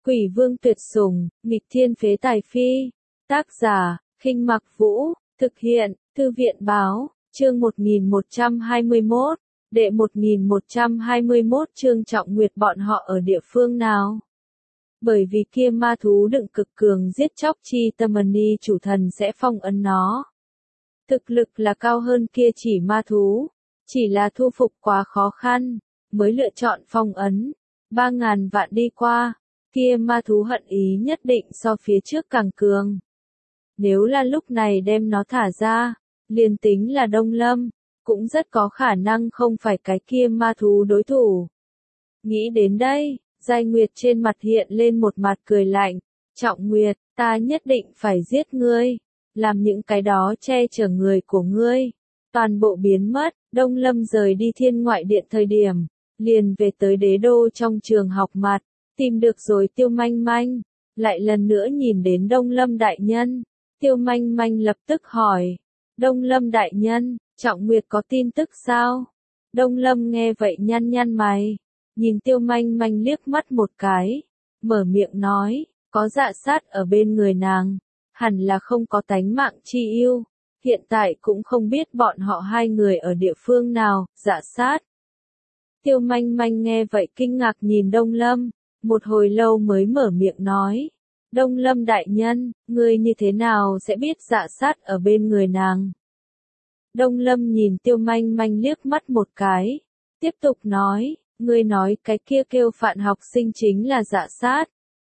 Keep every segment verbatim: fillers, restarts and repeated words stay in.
Quỷ vương tuyệt sủng, nghịch thiên phế tài phi. Tác giả, Khinh Mặc Vũ, thực hiện, Thư viện báo, chương một nghìn một trăm hai mươi mốt, đệ một nghìn một trăm hai mươi mốt chương Trọng Nguyệt bọn họ ở địa phương nào? Bởi vì kia ma thú đựng cực cường giết chóc chi Tamani chủ thần sẽ phong ấn nó. Thực lực là cao hơn kia chỉ ma thú, chỉ là thu phục quá khó khăn, mới lựa chọn phong ấn. Ba ngàn vạn đi qua, kia ma thú hận ý nhất định so phía trước càng cường. Nếu là lúc này đem nó thả ra, liền tính là Đông Lâm, cũng rất có khả năng không phải cái kia ma thú đối thủ. Nghĩ đến đây, Giai Nguyệt trên mặt hiện lên một mặt cười lạnh. Trọng Nguyệt, ta nhất định phải giết ngươi, làm những cái đó che chở người của ngươi toàn bộ biến mất. Đông Lâm rời đi Thiên Ngoại Điện thời điểm, liền về tới đế đô trong trường học mặt, tìm được rồi Tiêu Manh Manh, lại lần nữa nhìn đến Đông Lâm đại nhân. Tiêu Manh Manh lập tức hỏi, Đông Lâm đại nhân, Trọng Nguyệt có tin tức sao? Đông Lâm nghe vậy nhăn nhăn mày, nhìn Tiêu Manh Manh liếc mắt một cái, mở miệng nói, có dạ sát ở bên người nàng, hẳn là không có tánh mạng chi yêu, hiện tại cũng không biết bọn họ hai người ở địa phương nào. Dạ sát. Tiêu Manh Manh nghe vậy kinh ngạc nhìn Đông Lâm, một hồi lâu mới mở miệng nói, Đông Lâm đại nhân, ngươi như thế nào sẽ biết dạ sát ở bên người nàng? Đông Lâm nhìn Tiêu Manh Manh liếc mắt một cái, tiếp tục nói, ngươi nói cái kia kêu Phạn học sinh chính là dạ sát.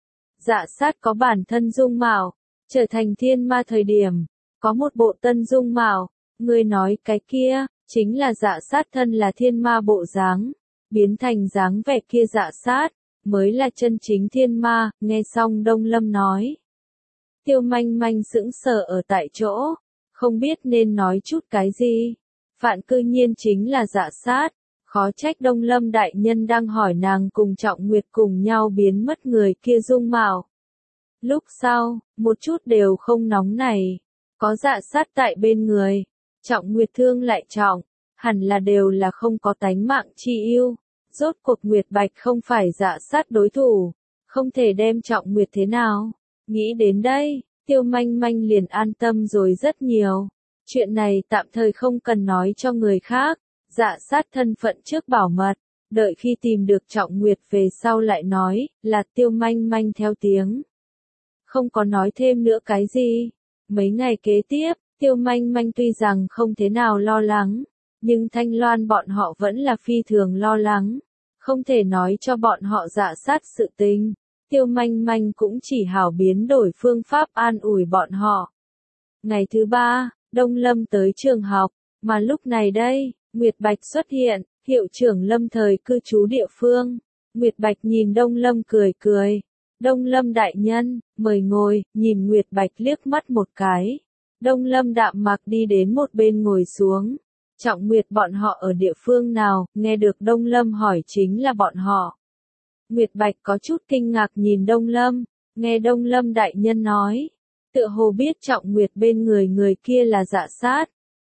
Dạ sát có bản thân dung mạo, trở thành thiên ma thời điểm, có một bộ tân dung mạo, ngươi nói cái kia, chính là dạ sát thân là thiên ma bộ dáng, biến thành dáng vẻ kia dạ sát, mới là chân chính thiên ma. Nghe xong Đông Lâm nói, Tiêu Manh Manh sững sờ ở tại chỗ, không biết nên nói chút cái gì. Phạn cư nhiên chính là dạ sát, khó trách Đông Lâm đại nhân đang hỏi nàng cùng Trọng Nguyệt cùng nhau biến mất người kia dung mạo. Lúc sau, một chút đều không nóng này, có dạ sát tại bên người, Trọng Nguyệt thương lại trọng, hẳn là đều là không có tánh mạng chi yêu. Rốt cuộc Nguyệt Bạch không phải dạ sát đối thủ, không thể đem Trọng Nguyệt thế nào. Nghĩ đến đây, Tiêu Manh Manh liền an tâm rồi rất nhiều. Chuyện này tạm thời không cần nói cho người khác, dạ sát thân phận trước bảo mật, đợi khi tìm được Trọng Nguyệt về sau lại nói. Là Tiêu Manh Manh theo tiếng, không có nói thêm nữa cái gì. Mấy ngày kế tiếp, Tiêu Manh Manh tuy rằng không thế nào lo lắng, nhưng Thanh Loan bọn họ vẫn là phi thường lo lắng, không thể nói cho bọn họ dạ sát sự tình. Tiêu Manh Manh cũng chỉ hảo biến đổi phương pháp an ủi bọn họ. Ngày thứ ba, Đông Lâm tới trường học, mà lúc này đây, Nguyệt Bạch xuất hiện, hiệu trưởng Lâm thời cư trú địa phương. Nguyệt Bạch nhìn Đông Lâm cười cười, Đông Lâm đại nhân, mời ngồi. Nhìn Nguyệt Bạch liếc mắt một cái, Đông Lâm đạm mạc đi đến một bên ngồi xuống. Trọng Nguyệt bọn họ ở địa phương nào? Nghe được Đông Lâm hỏi chính là bọn họ. Nguyệt Bạch có chút kinh ngạc nhìn Đông Lâm, nghe Đông Lâm đại nhân nói, tựa hồ biết Trọng Nguyệt bên người người kia là dạ sát.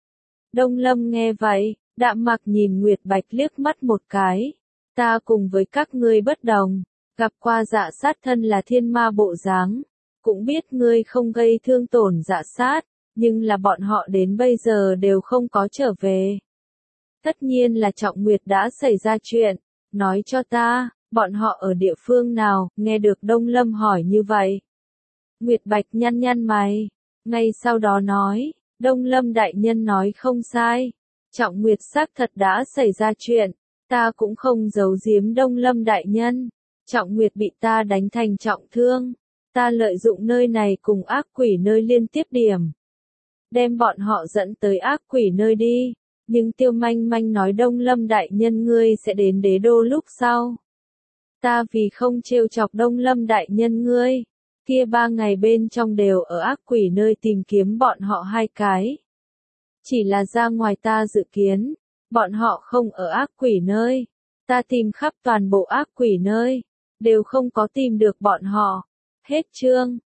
Đông Lâm nghe vậy, đạm mạc nhìn Nguyệt Bạch liếc mắt một cái, ta cùng với các ngươi bất đồng, gặp qua dạ sát thân là thiên ma bộ dáng, cũng biết ngươi không gây thương tổn dạ sát, nhưng là bọn họ đến bây giờ đều không có trở về. Tất nhiên là Trọng Nguyệt đã xảy ra chuyện, nói cho ta, bọn họ ở địa phương nào? Nghe được Đông Lâm hỏi như vậy, Nguyệt Bạch nhăn nhăn mày, ngay sau đó nói, Đông Lâm đại nhân nói không sai, Trọng Nguyệt xác thật đã xảy ra chuyện, ta cũng không giấu giếm Đông Lâm đại nhân, Trọng Nguyệt bị ta đánh thành trọng thương, ta lợi dụng nơi này cùng ác quỷ nơi liên tiếp điểm, đem bọn họ dẫn tới ác quỷ nơi đi. Nhưng Tiêu Manh Manh nói Đông Lâm đại nhân ngươi sẽ đến đế đô lúc sau. Ta vì không trêu chọc Đông Lâm đại nhân ngươi, kia ba ngày bên trong đều ở ác quỷ nơi tìm kiếm bọn họ hai cái. Chỉ là ra ngoài ta dự kiến, bọn họ không ở ác quỷ nơi. Ta tìm khắp toàn bộ ác quỷ nơi, đều không có tìm được bọn họ. Hết chương.